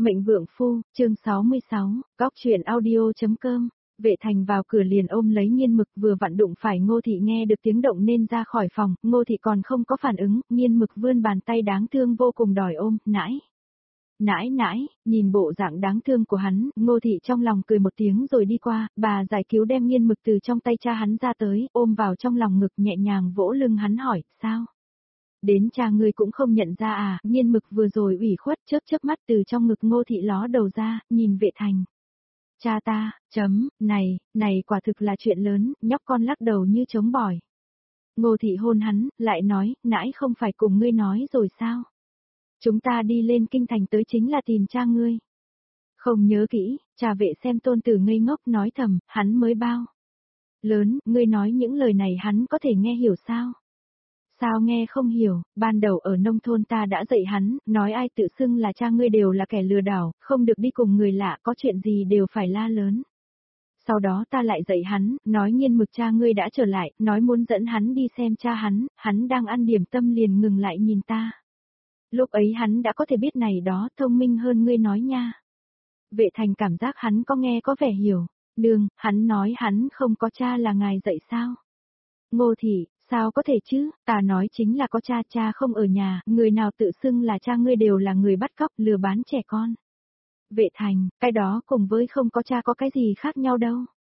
Mệnh Vượng Phu, chương 66, Góc truyện audio.com. Vệ Thành vào cửa liền ôm lấy Nghiên Mực, vừa vặn đụng phải Ngô Thị nghe được tiếng động nên ra khỏi phòng, Ngô Thị còn không có phản ứng, Nghiên Mực vươn bàn tay đáng thương vô cùng đòi ôm, nãi. Nãi nãi, nhìn bộ dạng đáng thương của hắn, Ngô Thị trong lòng cười một tiếng rồi đi qua, bà giải cứu đem Nghiên Mực từ trong tay cha hắn ra tới, ôm vào trong lòng ngực nhẹ nhàng vỗ lưng hắn hỏi, sao? Đến cha ngươi cũng không nhận ra à? Nghiên Mực vừa rồi ủy khuất chớp mắt từ trong ngực Ngô Thị ló đầu ra, nhìn Vệ Thành. Cha ta, này quả thực là chuyện lớn, nhóc con lắc đầu như trống bỏi. Ngô Thị hôn hắn, lại nói, nãy không phải cùng ngươi nói rồi sao? Chúng ta đi lên kinh thành tới chính là tìm cha ngươi. Không nhớ kỹ, cha Vệ xem tôn tử ngây ngốc nói thầm, hắn mới bao lớn, ngươi nói những lời này hắn có thể nghe hiểu sao? Sao nghe không hiểu, ban đầu ở nông thôn ta đã dạy hắn, nói ai tự xưng là cha ngươi đều là kẻ lừa đảo, không được đi cùng người lạ, có chuyện gì đều phải la lớn. Sau đó ta lại dạy hắn, nói Nghiên Mực cha ngươi đã trở lại, nói muốn dẫn hắn đi xem cha hắn đang ăn điểm tâm liền ngừng lại nhìn ta. Lúc ấy hắn đã có thể biết này đó, thông minh hơn ngươi nói nha. Vệ Thành cảm giác hắn có nghe có vẻ hiểu, nương, hắn nói hắn không có cha là ngài dạy sao? Ngô Thị, sao có thể chứ, ta nói chính là có cha không ở nhà, người nào tự xưng là cha ngươi đều là người bắt cóc lừa bán trẻ con. Vệ Thành, cái đó cùng với không có cha có cái gì khác nhau đâu.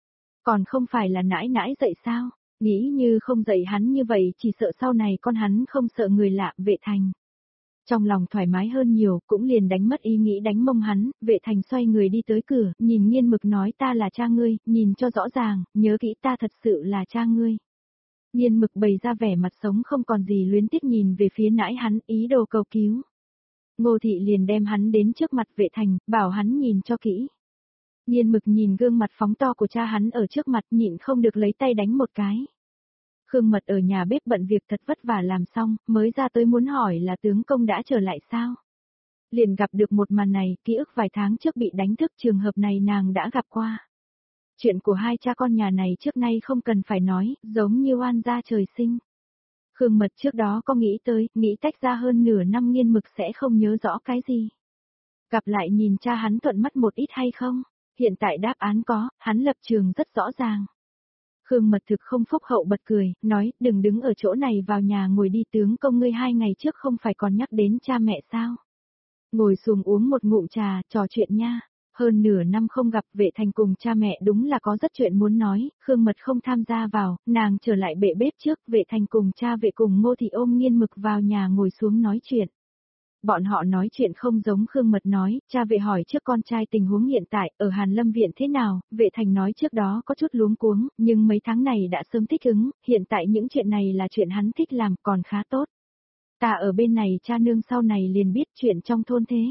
Còn không phải là nãi nãi dạy sao, nghĩ như không dạy hắn như vậy chỉ sợ sau này con hắn không sợ người lạ. Vệ Thành trong lòng thoải mái hơn nhiều, cũng liền đánh mất ý nghĩ đánh mông hắn. Vệ Thành xoay người đi tới cửa, nhìn Nghiên Mực nói ta là cha ngươi, nhìn cho rõ ràng, nhớ kỹ ta thật sự là cha ngươi. Nghiên Mực bày ra vẻ mặt sống không còn gì luyến tiếc nhìn về phía nãi hắn, ý đồ cầu cứu. Ngô Thị liền đem hắn đến trước mặt Vệ Thành, bảo hắn nhìn cho kỹ. Nghiên Mực nhìn gương mặt phóng to của cha hắn ở trước mặt, nhịn không được lấy tay đánh một cái. Khương Mật ở nhà bếp bận việc thật vất vả làm xong, mới ra tới muốn hỏi là tướng công đã trở lại sao. Liền gặp được một màn này, ký ức vài tháng trước bị đánh thức, trường hợp này nàng đã gặp qua. Chuyện của hai cha con nhà này trước nay không cần phải nói, giống như oan gia trời sinh. Khương Mật trước đó có nghĩ tách ra hơn nửa năm Nghiên Mực sẽ không nhớ rõ cái gì. Gặp lại nhìn cha hắn thuận mắt một ít hay không? Hiện tại đáp án có, hắn lập trường rất rõ ràng. Khương Mật thực không phúc hậu bật cười, nói, đừng đứng ở chỗ này vào nhà ngồi đi, tướng công ngươi 2 ngày trước không phải còn nhắc đến cha mẹ sao? Ngồi xùm uống một ngụm trà, trò chuyện nha. Hơn nửa năm không gặp, Vệ Thành cùng cha mẹ đúng là có rất chuyện muốn nói, Khương Mật không tham gia vào, nàng trở lại bệ bếp trước, Vệ Thành cùng cha Vệ cùng Ngô Thị ôm Nghiên Mực vào nhà ngồi xuống nói chuyện. Bọn họ nói chuyện không giống Khương Mật nói, cha Vệ hỏi trước con trai tình huống hiện tại, ở Hàn Lâm Viện thế nào, Vệ Thành nói trước đó có chút luống cuống, nhưng mấy tháng này đã sớm thích ứng, hiện tại những chuyện này là chuyện hắn thích làm, còn khá tốt. Ta ở bên này cha nương sau này liền biết chuyện trong thôn thế.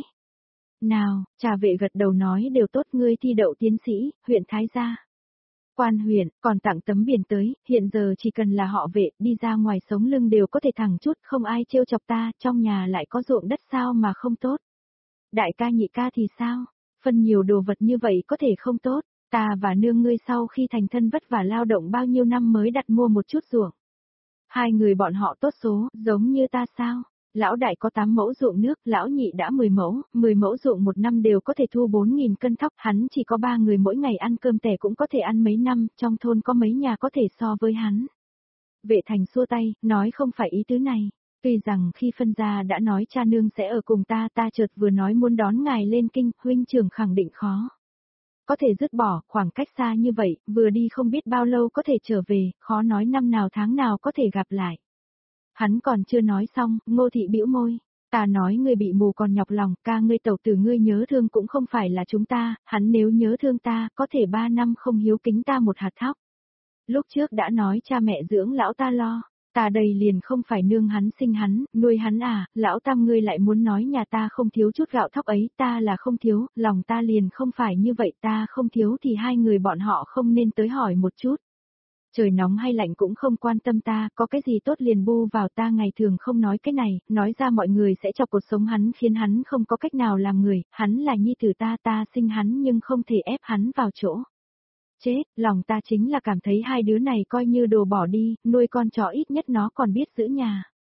Nào, cha Vệ gật đầu nói đều tốt, ngươi thi đậu tiến sĩ, huyện Thái Gia. Quan huyện, còn tặng tấm biển tới, hiện giờ chỉ cần là họ Vệ, đi ra ngoài sống lưng đều có thể thẳng chút, không ai trêu chọc ta, trong nhà lại có ruộng đất sao mà không tốt. Đại ca nhị ca thì sao, phân nhiều đồ vật như vậy có thể không tốt, ta và nương ngươi sau khi thành thân vất vả lao động bao nhiêu năm mới đặt mua một chút ruộng. Hai người bọn họ tốt số, giống như ta sao? Lão đại có 8 mẫu ruộng nước, lão nhị đã 10 mẫu ruộng một năm đều có thể thu 4.000 cân thóc, hắn chỉ có 3 người mỗi ngày ăn cơm tẻ cũng có thể ăn mấy năm, trong thôn có mấy nhà có thể so với hắn. Vệ Thành xua tay, nói không phải ý tứ này, tuy rằng khi phân gia đã nói cha nương sẽ ở cùng ta chợt vừa nói muốn đón ngài lên kinh, huynh trưởng khẳng định khó. Có thể dứt bỏ, khoảng cách xa như vậy, vừa đi không biết bao lâu có thể trở về, khó nói năm nào tháng nào có thể gặp lại. Hắn còn chưa nói xong, Ngô Thị bĩu môi. Ta nói ngươi bị mù còn nhọc lòng, ca ngươi tẩu tử ngươi nhớ thương cũng không phải là chúng ta, hắn nếu nhớ thương ta, có thể 3 năm không hiếu kính ta một hạt thóc. Lúc trước đã nói cha mẹ dưỡng lão ta lo, ta đây liền không phải nương hắn sinh hắn, nuôi hắn à, lão tam ngươi lại muốn nói nhà ta không thiếu chút gạo thóc ấy, ta là không thiếu, lòng ta liền không phải như vậy, ta không thiếu thì hai người bọn họ không nên tới hỏi một chút. Trời nóng hay lạnh cũng không quan tâm ta, có cái gì tốt liền bu vào ta, ngày thường không nói cái này, nói ra mọi người sẽ chọc cuộc sống hắn, khiến hắn không có cách nào làm người, hắn là nhi tử ta sinh hắn nhưng không thể ép hắn vào chỗ. Chết, lòng ta chính là cảm thấy hai đứa này coi như đồ bỏ đi, nuôi con chó ít nhất nó còn biết giữ nhà.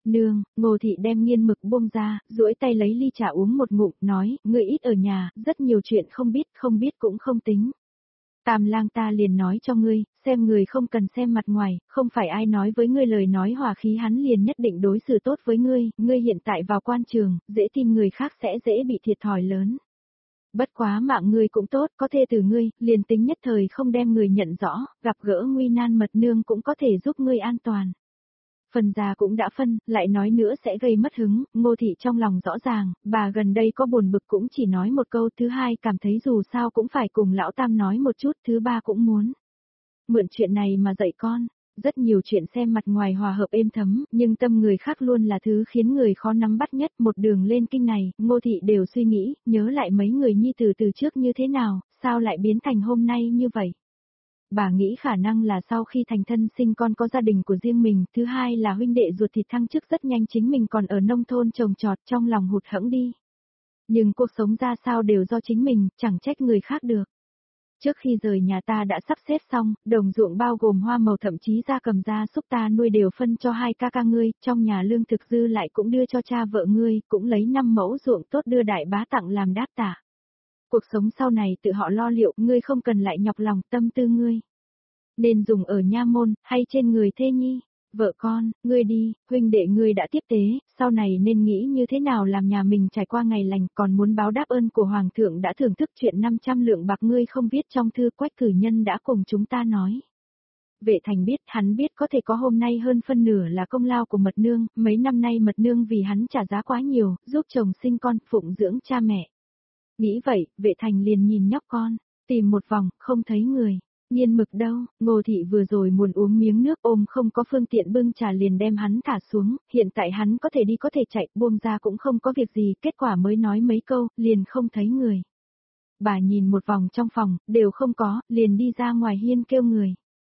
Nương, Ngô Thị đem nghiên mực buông ra, duỗi tay lấy ly trà uống một ngụm, nói, ngươi ít ở nhà, rất nhiều chuyện không biết cũng không tính. Tam lang ta liền nói cho ngươi, xem người không cần xem mặt ngoài, không phải ai nói với ngươi lời nói hòa khí hắn liền nhất định đối xử tốt với ngươi hiện tại vào quan trường, dễ tin người khác sẽ dễ bị thiệt thòi lớn. Bất quá mạng ngươi cũng tốt, có thê từ ngươi, liền tính nhất thời không đem người nhận rõ, gặp gỡ nguy nan mật nương cũng có thể giúp ngươi an toàn. Phần già cũng đã phân, lại nói nữa sẽ gây mất hứng, Ngô Thị trong lòng rõ ràng, bà gần đây có buồn bực cũng chỉ nói một câu, thứ hai cảm thấy dù sao cũng phải cùng lão Tam nói một chút, thứ ba cũng muốn mượn chuyện này mà dạy con. Rất nhiều chuyện xem mặt ngoài hòa hợp êm thấm, nhưng tâm người khác luôn là thứ khiến người khó nắm bắt nhất. Một đường lên kinh này, Ngô Thị đều suy nghĩ, nhớ lại mấy người nhi tử từ trước như thế nào, sao lại biến thành hôm nay như vậy. Bà nghĩ khả năng là sau khi thành thân sinh con có gia đình của riêng mình, thứ hai là huynh đệ ruột thịt thăng chức rất nhanh chính mình còn ở nông thôn trồng trọt trong lòng hụt hẫng đi. Nhưng cuộc sống ra sao đều do chính mình, chẳng trách người khác được. Trước khi rời nhà ta đã sắp xếp xong, đồng ruộng bao gồm hoa màu thậm chí gia cầm gia súc ta nuôi đều phân cho hai ca ca ngươi, trong nhà lương thực dư lại cũng đưa cho cha vợ ngươi, cũng lấy 5 mẫu ruộng tốt đưa đại bá tặng làm đáp tạ. Cuộc sống sau này tự họ lo liệu, ngươi không cần lại nhọc lòng tâm tư ngươi. Nên dùng ở nha môn, hay trên người thê nhi, vợ con, ngươi đi, huynh đệ ngươi đã tiếp tế, sau này nên nghĩ như thế nào làm nhà mình trải qua ngày lành, còn muốn báo đáp ơn của Hoàng thượng đã thưởng thức chuyện 500 lượng bạc ngươi không viết trong thư Quách cử nhân đã cùng chúng ta nói. Vệ thành biết, hắn biết có thể có hôm nay hơn phân nửa là công lao của mật nương, mấy năm nay mật nương vì hắn trả giá quá nhiều, giúp chồng sinh con, phụng dưỡng cha mẹ. Nghĩ vậy, vệ thành liền nhìn nhóc con, tìm một vòng, không thấy người. Nghiên mực đâu, Ngô Thị vừa rồi muốn uống miếng nước ôm không có phương tiện bưng trà liền đem hắn thả xuống, hiện tại hắn có thể đi có thể chạy, buông ra cũng không có việc gì, kết quả mới nói mấy câu, liền không thấy người. Bà nhìn một vòng trong phòng, đều không có, liền đi ra ngoài hiên kêu người.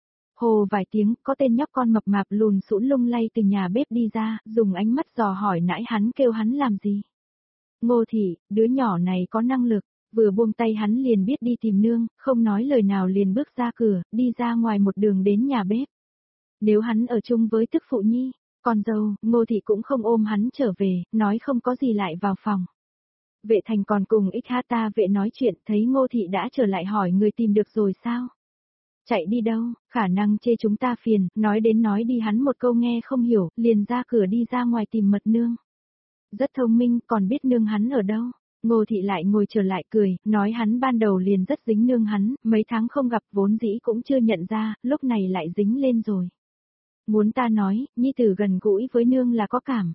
Hồ vài tiếng, có tên nhóc con mập mạp lùn sũn lung lay từ nhà bếp đi ra, dùng ánh mắt dò hỏi nãy hắn kêu hắn làm gì. Ngô Thị, đứa nhỏ này có năng lực. Vừa buông tay hắn liền biết đi tìm nương, không nói lời nào liền bước ra cửa, đi ra ngoài một đường đến nhà bếp. Nếu hắn ở chung với tức phụ nhi, con dâu, Ngô Thị cũng không ôm hắn trở về, nói không có gì lại vào phòng. Vệ thành còn cùng Ích-ha-ta vệ nói chuyện, thấy Ngô Thị đã trở lại hỏi người tìm được rồi sao? Chạy đi đâu, khả năng chê chúng ta phiền, nói đến nói đi hắn một câu nghe không hiểu, liền ra cửa đi ra ngoài tìm mật nương. Rất thông minh, còn biết nương hắn ở đâu. Ngô Thị lại ngồi trở lại cười, nói hắn ban đầu liền rất dính nương hắn, mấy tháng không gặp vốn dĩ cũng chưa nhận ra, lúc này lại dính lên rồi. Muốn ta nói, nhi tử gần gũi với nương là có cảm.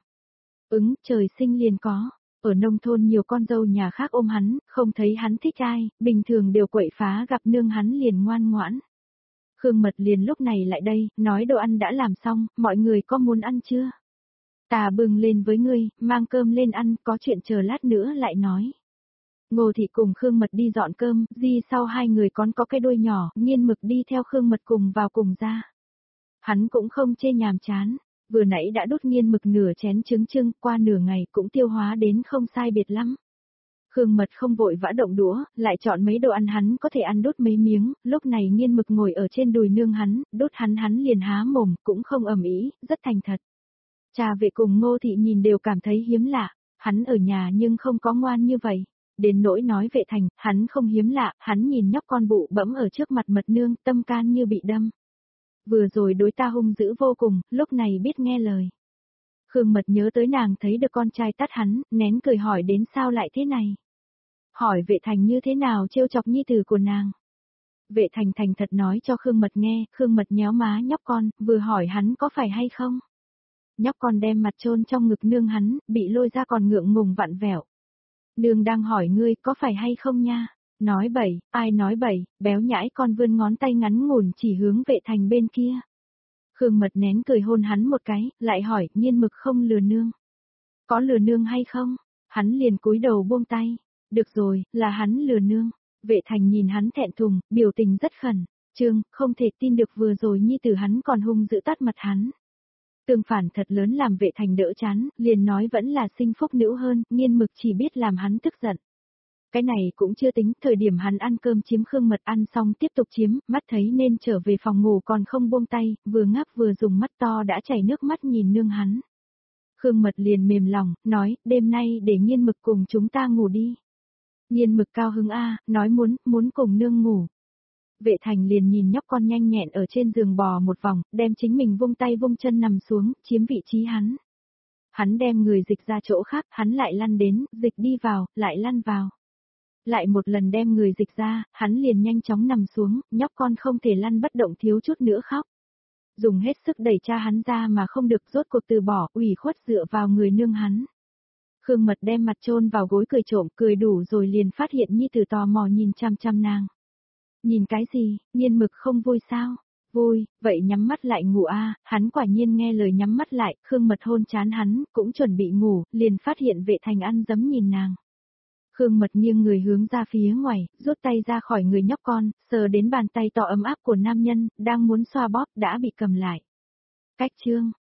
Trời sinh liền có. Ở nông thôn nhiều con dâu nhà khác ôm hắn, không thấy hắn thích ai, bình thường đều quậy phá gặp nương hắn liền ngoan ngoãn. Khương Mật liền lúc này lại đây, nói đồ ăn đã làm xong, mọi người có muốn ăn chưa? Ta bưng lên với ngươi, mang cơm lên ăn, có chuyện chờ lát nữa lại nói. Ngô Thị cùng Khương Mật đi dọn cơm, di sau hai người còn có cái đuôi nhỏ, Nghiên Mực đi theo Khương Mật cùng vào cùng ra. Hắn cũng không chê nhàm chán, vừa nãy đã đút Nghiên Mực nửa chén trứng trưng, qua nửa ngày cũng tiêu hóa đến không sai biệt lắm. Khương Mật không vội vã động đũa, lại chọn mấy đồ ăn hắn có thể ăn đút mấy miếng, lúc này Nghiên Mực ngồi ở trên đùi nương hắn, đút hắn liền há mồm, cũng không ầm ĩ, rất thành thật. Cha vệ cùng Ngô Thị nhìn đều cảm thấy hiếm lạ, hắn ở nhà nhưng không có ngoan như vậy. Đến nỗi nói vệ thành, hắn không hiếm lạ, hắn nhìn nhóc con bụ bẫm ở trước mặt mật nương, tâm can như bị đâm. Vừa rồi đối ta hung dữ vô cùng, lúc này biết nghe lời. Khương Mật nhớ tới nàng thấy được con trai tát hắn, nén cười hỏi đến sao lại thế này. Hỏi vệ thành như thế nào trêu chọc nhi tử của nàng. Vệ thành thành thật nói cho Khương Mật nghe, Khương Mật nhéo má nhóc con, vừa hỏi hắn có phải hay không. Nhóc con đem mặt chôn trong ngực nương hắn, bị lôi ra còn ngượng ngùng vặn vẹo. Nương đang hỏi ngươi có phải hay không nha? Nói bậy, ai nói bậy, béo nhãi con vươn ngón tay ngắn ngủn chỉ hướng vệ thành bên kia. Khương Mật nén cười hôn hắn một cái, lại hỏi, Nghiên Mực không lừa nương. Có lừa nương hay không? Hắn liền cúi đầu buông tay. Được rồi, là hắn lừa nương. Vệ thành nhìn hắn thẹn thùng, biểu tình rất khẩn. Trương, không thể tin được vừa rồi nhi tử hắn còn hung dữ tát mặt hắn. Tương phản thật lớn làm vệ thành đỡ chán, liền nói vẫn là sinh phúc nữ hơn, Nghiên Mực chỉ biết làm hắn tức giận. Cái này cũng chưa tính, thời điểm hắn ăn cơm chiếm Khương Mật ăn xong tiếp tục chiếm, mắt thấy nên trở về phòng ngủ còn không buông tay, vừa ngáp vừa dùng mắt to đã chảy nước mắt nhìn nương hắn. Khương Mật liền mềm lòng, nói, đêm nay để Nhiên Mực cùng chúng ta ngủ đi. Nhiên Mực cao hứng nói muốn cùng nương ngủ. Vệ Thành liền nhìn nhóc con nhanh nhẹn ở trên giường bò một vòng, đem chính mình vung tay vung chân nằm xuống, chiếm vị trí hắn. Hắn đem người dịch ra chỗ khác, hắn lại lăn đến, dịch đi vào, lại lăn vào. Lại một lần đem người dịch ra, hắn liền nhanh chóng nằm xuống, nhóc con không thể lăn bất động thiếu chút nữa khóc. Dùng hết sức đẩy cha hắn ra mà không được, rốt cuộc từ bỏ, ủy khuất dựa vào người nương hắn. Khương Mật đem mặt chôn vào gối cười trộm, cười đủ rồi liền phát hiện nhi tử tò mò nhìn chăm chăm nàng. Nhìn cái gì, Nhiên Mực không vui sao? Vui, vậy nhắm mắt lại ngủ hắn quả nhiên nghe lời nhắm mắt lại, Khương Mật hôn chán hắn, cũng chuẩn bị ngủ, liền phát hiện Vệ Thành ăn dấm nhìn nàng. Khương Mật nghiêng người hướng ra phía ngoài, rút tay ra khỏi người nhóc con, sờ đến bàn tay to ấm áp của nam nhân, đang muốn xoa bóp đã bị cầm lại. Cách chương